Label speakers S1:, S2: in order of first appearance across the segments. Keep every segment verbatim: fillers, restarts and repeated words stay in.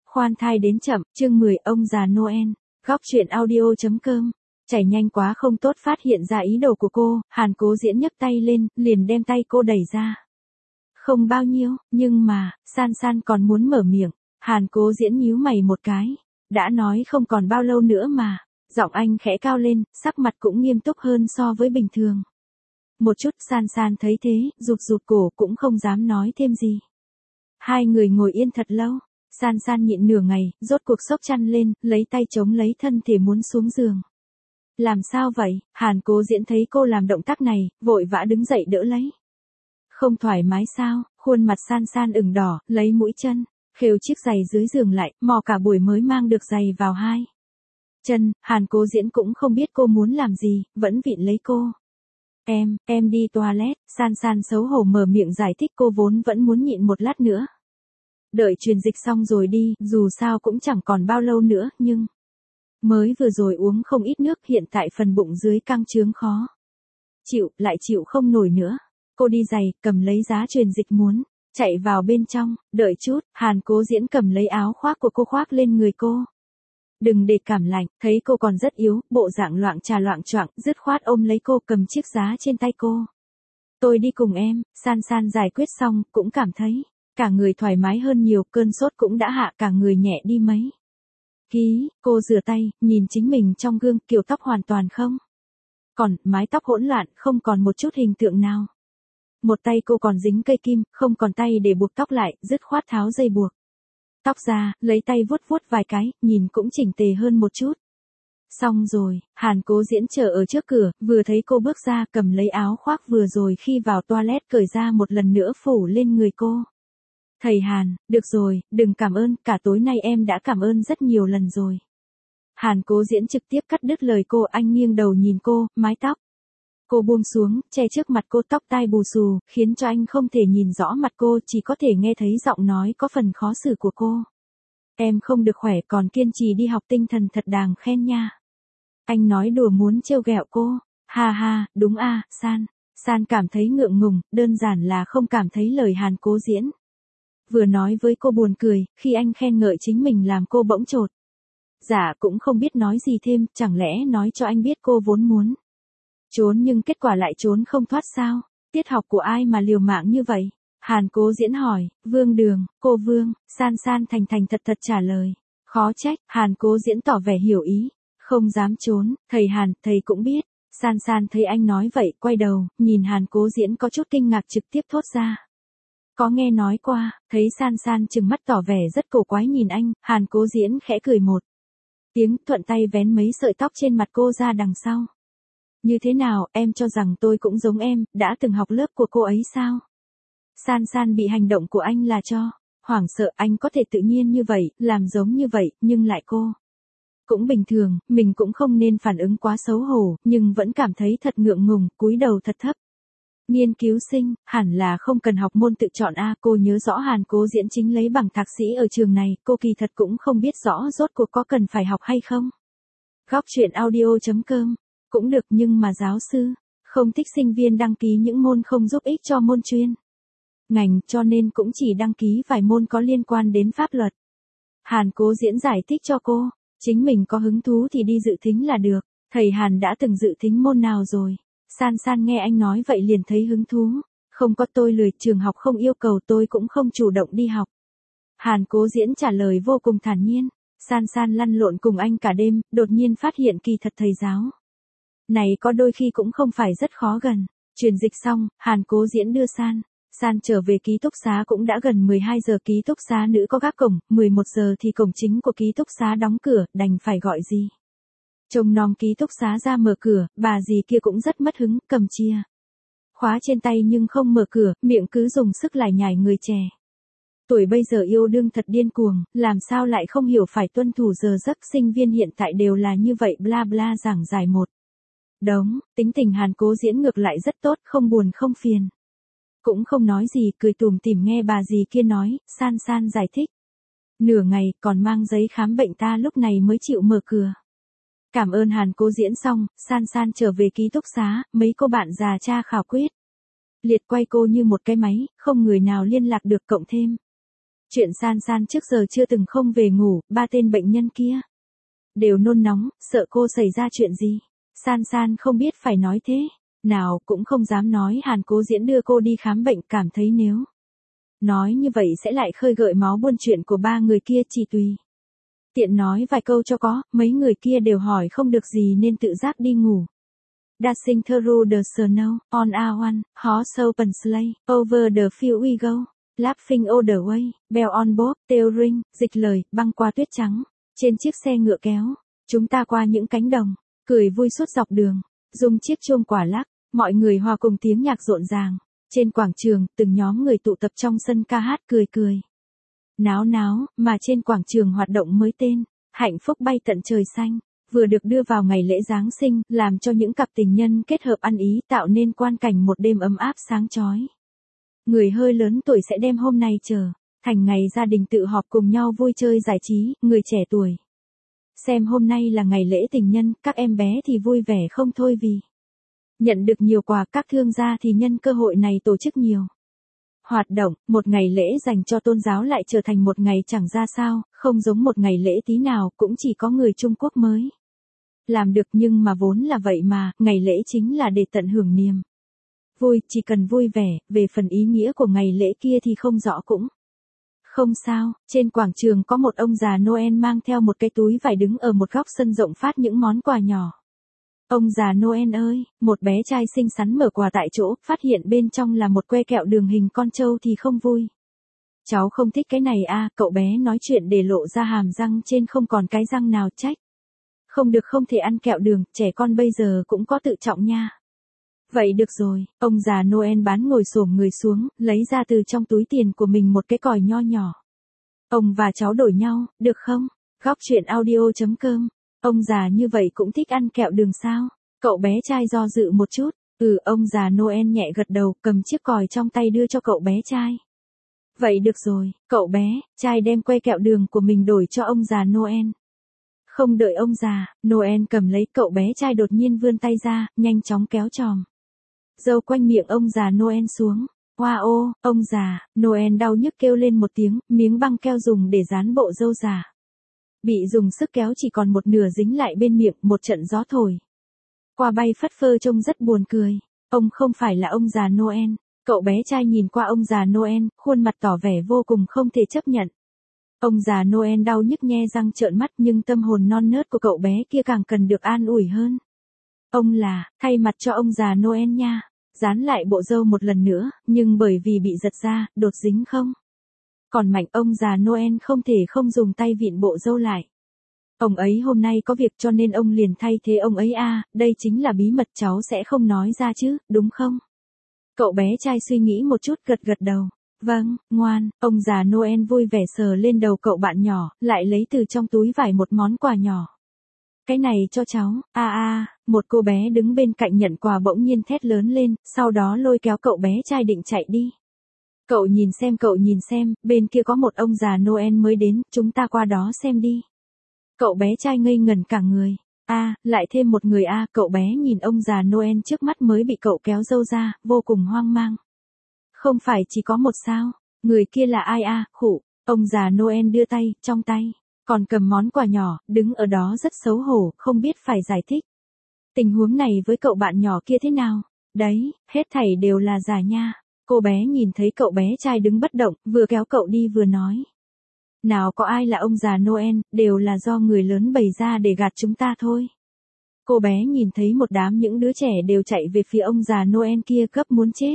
S1: Khoan thai đến chậm, chương mười ông già Noel, góc truyện audio.com. Chảy nhanh quá không tốt phát hiện ra ý đồ của cô, Hàn Cố Diễn nhấc tay lên, liền đem tay cô đẩy ra. Không bao nhiêu, nhưng mà, San San còn muốn mở miệng, Hàn Cố Diễn nhíu mày một cái. Đã nói không còn bao lâu nữa mà, giọng anh khẽ cao lên, sắc mặt cũng nghiêm túc hơn so với bình thường. Một chút San San thấy thế, rụt rụt cổ cũng không dám nói thêm gì. Hai người ngồi yên thật lâu. San San nhịn nửa ngày, rốt cuộc xốc chăn lên, lấy tay chống lấy thân thể muốn xuống giường. Làm sao vậy? Hàn Cố Diễn thấy cô làm động tác này, vội vã đứng dậy đỡ lấy. Không thoải mái sao? Khuôn mặt San San ửng đỏ, lấy mũi chân, khều chiếc giày dưới giường lại, mò cả buổi mới mang được giày vào hai chân. Hàn Cố Diễn cũng không biết cô muốn làm gì, vẫn vịn lấy cô. Em, em đi toilet. San San xấu hổ mở miệng giải thích, cô vốn vẫn muốn nhịn một lát nữa. Đợi truyền dịch xong rồi đi, dù sao cũng chẳng còn bao lâu nữa, nhưng mới vừa rồi uống không ít nước, hiện tại phần bụng dưới căng trướng khó chịu, lại chịu không nổi nữa. Cô đi giày, cầm lấy giá truyền dịch muốn chạy vào bên trong. Đợi chút, Hàn Cố Diễn cầm lấy áo khoác của cô khoác lên người cô. Đừng để cảm lạnh, thấy cô còn rất yếu, bộ dạng loạng trà loạng choạng, dứt khoát ôm lấy cô, cầm chiếc giá trên tay cô. Tôi đi cùng em. San San giải quyết xong, cũng cảm thấy cả người thoải mái hơn nhiều, cơn sốt cũng đã hạ, cả người nhẹ đi mấy ký. Cô rửa tay, nhìn chính mình trong gương, kiểu tóc hoàn toàn không còn, mái tóc hỗn loạn, không còn một chút hình tượng nào. Một tay cô còn dính cây kim, không còn tay để buộc tóc lại, dứt khoát tháo dây buộc tóc ra, lấy tay vuốt vuốt vài cái, nhìn cũng chỉnh tề hơn một chút. Xong rồi, Hàn Cố Diễn chờ ở trước cửa, vừa thấy cô bước ra, cầm lấy áo khoác vừa rồi khi vào toilet cởi ra một lần nữa phủ lên người cô. Thầy Hàn, được rồi, đừng cảm ơn, cả tối nay em đã cảm ơn rất nhiều lần rồi. Hàn Cố Diễn trực tiếp cắt đứt lời cô, anh nghiêng đầu nhìn cô, mái tóc cô buông xuống, che trước mặt cô, tóc tai bù xù, khiến cho anh không thể nhìn rõ mặt cô, chỉ có thể nghe thấy giọng nói có phần khó xử của cô. Em không được khỏe, còn kiên trì đi học, tinh thần thật đáng khen nha. Anh nói đùa muốn trêu ghẹo cô. Ha ha, đúng a, San. San cảm thấy ngượng ngùng, đơn giản là không cảm thấy lời Hàn Cố Diễn vừa nói với cô buồn cười, khi anh khen ngợi chính mình làm cô bỗng chột dạ, cũng không biết nói gì thêm, chẳng lẽ nói cho anh biết cô vốn muốn trốn nhưng kết quả lại trốn không thoát sao? Tiết học của ai mà liều mạng như vậy? Hàn Cố Diễn hỏi. Vương Đường. Cô Vương. San San thành thành thật thật trả lời. Khó trách. Hàn Cố Diễn tỏ vẻ hiểu ý. Không dám trốn. Thầy Hàn, thầy cũng biết. San San thấy anh nói vậy, quay đầu, nhìn Hàn Cố Diễn có chút kinh ngạc, trực tiếp thốt ra. Có nghe nói qua. Thấy San San trừng mắt tỏ vẻ rất cổ quái nhìn anh, Hàn Cố Diễn khẽ cười một tiếng, thuận tay vén mấy sợi tóc trên mặt cô ra đằng sau. Như thế nào, em cho rằng tôi cũng giống em, đã từng học lớp của cô ấy sao? San San bị hành động của anh là cho hoảng sợ, anh có thể tự nhiên như vậy, làm giống như vậy, nhưng lại cô cũng bình thường, mình cũng không nên phản ứng quá xấu hổ, nhưng vẫn cảm thấy thật ngượng ngùng, cúi đầu thật thấp. Nghiên cứu sinh, hẳn là không cần học môn tự chọn a. Cô nhớ rõ Hàn Cố Diễn chính lấy bằng thạc sĩ ở trường này, cô kỳ thật cũng không biết rõ rốt cuộc có cần phải học hay không. Góc truyện audio.com. Cũng được, nhưng mà giáo sư không thích sinh viên đăng ký những môn không giúp ích cho môn chuyên ngành, cho nên cũng chỉ đăng ký vài môn có liên quan đến pháp luật. Hàn Cố Diễn giải thích cho cô, chính mình có hứng thú thì đi dự thính là được. Thầy Hàn đã từng dự thính môn nào rồi? San San nghe anh nói vậy liền thấy hứng thú. Không có, tôi lười, trường học không yêu cầu, tôi cũng không chủ động đi học. Hàn Cố Diễn trả lời vô cùng thản nhiên. San San lăn lộn cùng anh cả đêm, đột nhiên phát hiện kỳ thật thầy giáo này có đôi khi cũng không phải rất khó gần. Truyền dịch xong, Hàn Cố Diễn đưa San San trở về ký túc xá, cũng đã gần mười hai giờ, ký túc xá nữ có gác cổng, mười một giờ thì cổng chính của ký túc xá đóng cửa, đành phải gọi gì trông nom ký túc xá ra mở cửa. Bà dì kia cũng rất mất hứng, cầm chìa khóa trên tay nhưng không mở cửa, miệng cứ dùng sức lải nhải. Người trẻ tuổi bây giờ yêu đương thật điên cuồng, làm sao lại không hiểu phải tuân thủ giờ giấc, sinh viên hiện tại đều là như vậy, bla bla giảng giải một đống. Tính tình Hàn Cố Diễn ngược lại rất tốt, không buồn không phiền, cũng không nói gì, cười tủm tỉm nghe bà dì kia nói. San San giải thích nửa ngày, còn mang giấy khám bệnh ta lúc này mới chịu mở cửa. Cảm ơn Hàn Cố Diễn xong, San San trở về ký túc xá, mấy cô bạn già tra khảo quyết liệt quay cô như một cái máy, không người nào liên lạc được, cộng thêm Chuyện San San trước giờ chưa từng không về ngủ, ba tên bệnh nhân kia đều nôn nóng, sợ cô xảy ra chuyện gì. San San không biết phải nói thế nào, cũng không dám nói Hàn Cố Diễn đưa cô đi khám bệnh, cảm thấy nếu nói như vậy sẽ lại khơi gợi máu buôn chuyện của ba người kia, chỉ tùy tiện nói vài câu cho có, mấy người kia đều hỏi không được gì nên tự giác đi ngủ. Dashing through the snow, on a one, horse open sleigh, over the field we go, laughing all the way, bell on bob, tail ring, dịch lời, băng qua tuyết trắng, trên chiếc xe ngựa kéo, chúng ta qua những cánh đồng, cười vui suốt dọc đường, dùng chiếc chuông quả lắc, mọi người hòa cùng tiếng nhạc rộn ràng. Trên quảng trường, từng nhóm người tụ tập trong sân ca hát cười cười náo náo, mà trên quảng trường hoạt động mới tên Hạnh Phúc Bay Tận Trời Xanh vừa được đưa vào ngày lễ Giáng sinh, làm cho những cặp tình nhân kết hợp ăn ý, tạo nên quang cảnh một đêm ấm áp sáng chói. Người hơi lớn tuổi sẽ đem hôm nay trở thành ngày gia đình tự họp cùng nhau vui chơi giải trí, người trẻ tuổi xem hôm nay là ngày lễ tình nhân, các em bé thì vui vẻ không thôi vì nhận được nhiều quà, các thương gia thì nhân cơ hội này tổ chức nhiều hoạt động. Một ngày lễ dành cho tôn giáo lại trở thành một ngày chẳng ra sao, không giống một ngày lễ tí nào, cũng chỉ có người Trung Quốc mới làm được, nhưng mà vốn là vậy mà, ngày lễ chính là để tận hưởng niềm vui, chỉ cần vui vẻ. Về phần ý nghĩa của ngày lễ kia thì không rõ cũng không sao. Trên quảng trường có một ông già Noel mang theo một cái túi vải đứng ở một góc sân rộng phát những món quà nhỏ. Ông già Noel ơi, một bé trai xinh xắn mở quà tại chỗ, phát hiện bên trong là một que kẹo đường hình con trâu thì không vui. Cháu không thích cái này à, cậu bé nói chuyện để lộ ra hàm răng trên không còn cái răng nào, trách. Không được, không thể ăn kẹo đường, trẻ con bây giờ cũng có tự trọng nha. Vậy được rồi, ông già Noel bán ngồi xổm người xuống, lấy ra từ trong túi tiền của mình một cái còi nho nhỏ. Ông và cháu đổi nhau, được không? Góc chuyện audio chấm com. Ông già như vậy cũng thích ăn kẹo đường sao? Cậu bé trai do dự một chút. Ừ, ông già Noel nhẹ gật đầu, cầm chiếc còi trong tay đưa cho cậu bé trai. Vậy được rồi, cậu bé trai đem que kẹo đường của mình đổi cho ông già Noel. Không đợi ông già Noel cầm lấy, cậu bé trai đột nhiên vươn tay ra, nhanh chóng kéo chòm dâu quanh miệng ông già Noel xuống. Wow, ô, ông già Noel đau nhức kêu lên một tiếng, miếng băng keo dùng để dán bộ râu già bị dùng sức kéo chỉ còn một nửa dính lại bên miệng, một trận gió thổi qua bay phất phơ trông rất buồn cười. Ông không phải là ông già Noel. Cậu bé trai nhìn qua ông già Noel, khuôn mặt tỏ vẻ vô cùng không thể chấp nhận. Ông già Noel đau nhức nhe răng trợn mắt, nhưng tâm hồn non nớt của cậu bé kia càng cần được an ủi hơn. Ông là, thay mặt cho ông già Noel nha. Dán lại bộ râu một lần nữa, nhưng bởi vì bị giật ra, đột dính không còn mạnh, ông già Noel không thể không dùng tay vịn bộ râu lại. Ông ấy hôm nay có việc cho nên ông liền thay thế ông ấy à, đây chính là bí mật cháu sẽ không nói ra chứ, đúng không? Cậu bé trai suy nghĩ một chút, gật gật đầu. Vâng, ngoan. Ông già Noel vui vẻ sờ lên đầu cậu bạn nhỏ, lại lấy từ trong túi vải một món quà nhỏ. Cái này cho cháu. A à, a, à, một cô bé đứng bên cạnh nhận quà bỗng nhiên thét lớn lên, sau đó lôi kéo cậu bé trai định chạy đi. Cậu nhìn xem, cậu nhìn xem, bên kia có một ông già Noel mới đến, chúng ta qua đó xem đi. Cậu bé trai ngây ngẩn cả người. A, à, lại thêm một người a, à, cậu bé nhìn ông già Noel trước mắt mới bị cậu kéo râu ra, vô cùng hoang mang. Không phải chỉ có một sao? Người kia là ai a? À? Khụ. Ông già Noel đưa tay, trong tay còn cầm món quà nhỏ, đứng ở đó rất xấu hổ, không biết phải giải thích tình huống này với cậu bạn nhỏ kia thế nào. Đấy, hết thảy đều là giả nha. Cô bé nhìn thấy cậu bé trai đứng bất động, vừa kéo cậu đi vừa nói. Nào có ai là ông già Noel, đều là do người lớn bày ra để gạt chúng ta thôi. Cô bé nhìn thấy một đám những đứa trẻ đều chạy về phía ông già Noel kia, gấp muốn chết.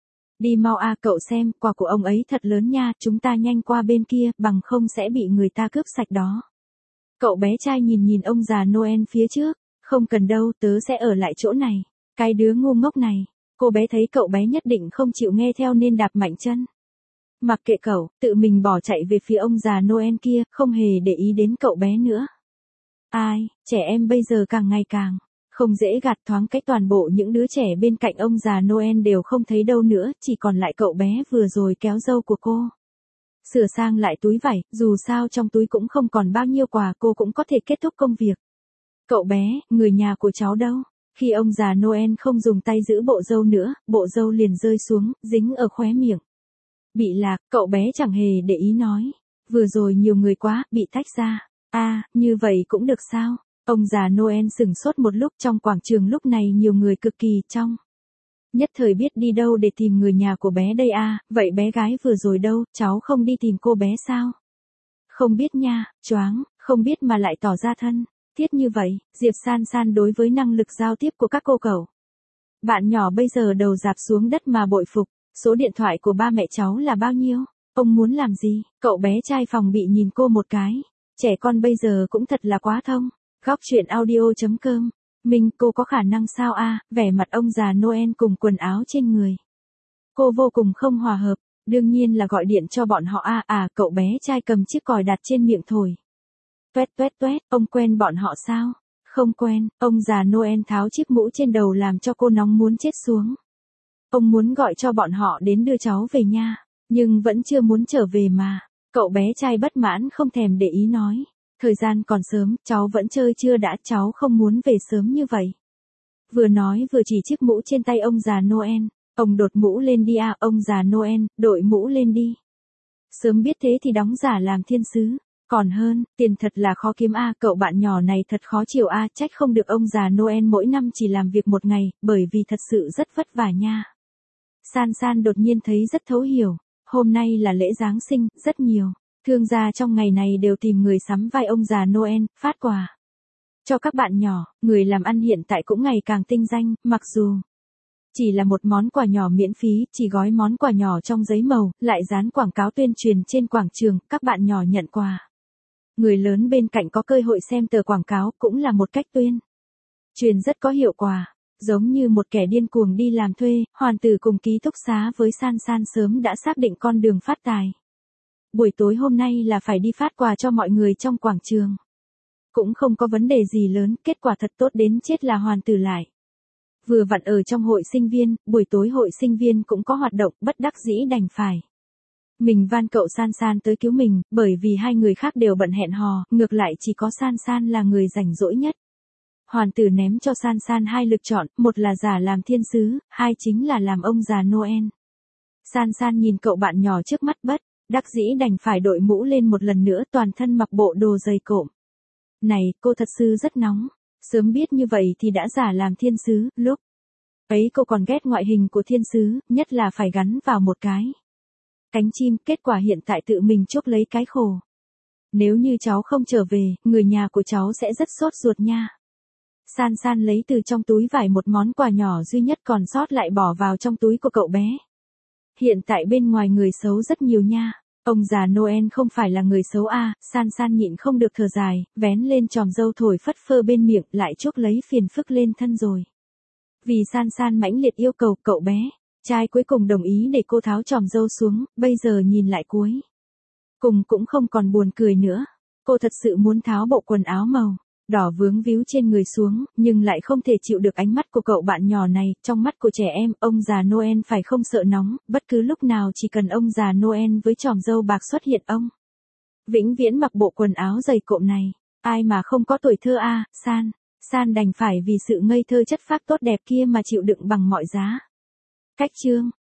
S1: Đi mau a, cậu xem, quà của ông ấy thật lớn nha, chúng ta nhanh qua bên kia, bằng không sẽ bị người ta cướp sạch đó. Cậu bé trai nhìn nhìn ông già Noel phía trước. Không cần đâu, tớ sẽ ở lại chỗ này. Cái đứa ngu ngốc này. Cô bé thấy cậu bé nhất định không chịu nghe theo nên đạp mạnh chân. Mặc kệ cậu, tự mình bỏ chạy về phía ông già Noel kia, không hề để ý đến cậu bé nữa. Ai, trẻ em bây giờ càng ngày càng không dễ gạt, thoáng cách toàn bộ những đứa trẻ bên cạnh ông già Noel đều không thấy đâu nữa, chỉ còn lại cậu bé vừa rồi kéo râu của cô. Sửa sang lại túi vải, dù sao trong túi cũng không còn bao nhiêu quà, cô cũng có thể kết thúc công việc. Cậu bé, người nhà của cháu đâu? Khi ông già Noel không dùng tay giữ bộ râu nữa, bộ râu liền rơi xuống, dính ở khóe miệng. Bị lạc, cậu bé chẳng hề để ý nói. Vừa rồi nhiều người quá, bị tách ra. À, như vậy cũng được sao? Ông già Noel sửng sốt một lúc, trong quảng trường lúc này nhiều người cực kỳ trong. Nhất thời biết đi đâu để tìm người nhà của bé đây à, vậy bé gái vừa rồi đâu, cháu không đi tìm cô bé sao? Không biết nha, choáng, không biết mà lại tỏ ra thân. Thiết như vậy, Diệp San San đối với năng lực giao tiếp của các cô cậu. Bạn nhỏ bây giờ đầu dạp xuống đất mà bội phục, số điện thoại của ba mẹ cháu là bao nhiêu? Ông muốn làm gì? Cậu bé trai phòng bị nhìn cô một cái. Trẻ con bây giờ cũng thật là quá thông. Góc chuyện audio.com. Mình, cô có khả năng sao a? Vẻ mặt ông già Noel cùng quần áo trên người. Cô vô cùng không hòa hợp, đương nhiên là gọi điện cho bọn họ a. À, cậu bé trai cầm chiếc còi đặt trên miệng thổi. Tuét tuét tuét, ông quen bọn họ sao? Không quen, ông già Noel tháo chiếc mũ trên đầu làm cho cô nóng muốn chết xuống. Ông muốn gọi cho bọn họ đến đưa cháu về nha, nhưng vẫn chưa muốn trở về mà. Cậu bé trai bất mãn không thèm để ý nói. Thời gian còn sớm, cháu vẫn chơi chưa đã, cháu không muốn về sớm như vậy. Vừa nói vừa chỉ chiếc mũ trên tay ông già Noel. Ông đột mũ lên đi à, ông già Noel, đội mũ lên đi. Sớm biết thế thì đóng giả làm thiên sứ. Còn hơn, tiền thật là khó kiếm a, à, cậu bạn nhỏ này thật khó chịu a, à, trách không được ông già Noel mỗi năm chỉ làm việc một ngày, bởi vì thật sự rất vất vả nha. San San đột nhiên thấy rất thấu hiểu, hôm nay là lễ Giáng sinh, rất nhiều thương gia trong ngày này đều tìm người sắm vai ông già Noel, phát quà cho các bạn nhỏ. Người làm ăn hiện tại cũng ngày càng tinh danh, mặc dù chỉ là một món quà nhỏ miễn phí, chỉ gói món quà nhỏ trong giấy màu, lại dán quảng cáo tuyên truyền trên quảng trường, các bạn nhỏ nhận quà. Người lớn bên cạnh có cơ hội xem tờ quảng cáo, cũng là một cách tuyên truyền rất có hiệu quả. Giống như một kẻ điên cuồng đi làm thuê, Hoàn Tử cùng ký túc xá với San San sớm đã xác định con đường phát tài. Buổi tối hôm nay là phải đi phát quà cho mọi người trong quảng trường. Cũng không có vấn đề gì lớn, kết quả thật tốt đến chết là Hoàn Tử lại. Vừa vặn ở trong hội sinh viên, buổi tối hội sinh viên cũng có hoạt động, bất đắc dĩ đành phải. Mình van cậu San San tới cứu mình, bởi vì hai người khác đều bận hẹn hò, ngược lại chỉ có San San là người rảnh rỗi nhất. Hoàn Tử ném cho San San hai lựa chọn, một là giả làm thiên sứ, hai chính là làm ông già Noel. San San nhìn cậu bạn nhỏ trước mắt bất đắc dĩ đành phải đội mũ lên một lần nữa, toàn thân mặc bộ đồ dày cộm. Này, cô thật sự rất nóng. Sớm biết như vậy thì đã giả làm thiên sứ, lúc ấy cô còn ghét ngoại hình của thiên sứ, nhất là phải gắn vào một cái cánh chim, kết quả hiện tại tự mình chuốc lấy cái khổ. Nếu như cháu không trở về, người nhà của cháu sẽ rất sốt ruột nha. San San lấy từ trong túi vải một món quà nhỏ duy nhất còn sót lại bỏ vào trong túi của cậu bé. Hiện tại bên ngoài người xấu rất nhiều nha. Ông già Noel không phải là người xấu a. À, San San nhịn không được thở dài, vén lên chòm râu thổi phất phơ bên miệng, lại chuốc lấy phiền phức lên thân rồi. Vì San San mãnh liệt yêu cầu, cậu bé trai cuối cùng đồng ý để cô tháo chòm râu xuống, bây giờ nhìn lại cuối cùng cũng không còn buồn cười nữa. Cô thật sự muốn tháo bộ quần áo màu đỏ vướng víu trên người xuống, nhưng lại không thể chịu được ánh mắt của cậu bạn nhỏ này. Trong mắt của trẻ em, ông già Noel phải không sợ nóng, bất cứ lúc nào chỉ cần ông già Noel với chòm râu bạc xuất hiện, ông vĩnh viễn mặc bộ quần áo dày cộm này. Ai mà không có tuổi thơ a. À, San San đành phải vì sự ngây thơ chất phác tốt đẹp kia mà chịu đựng bằng mọi giá. Cách chương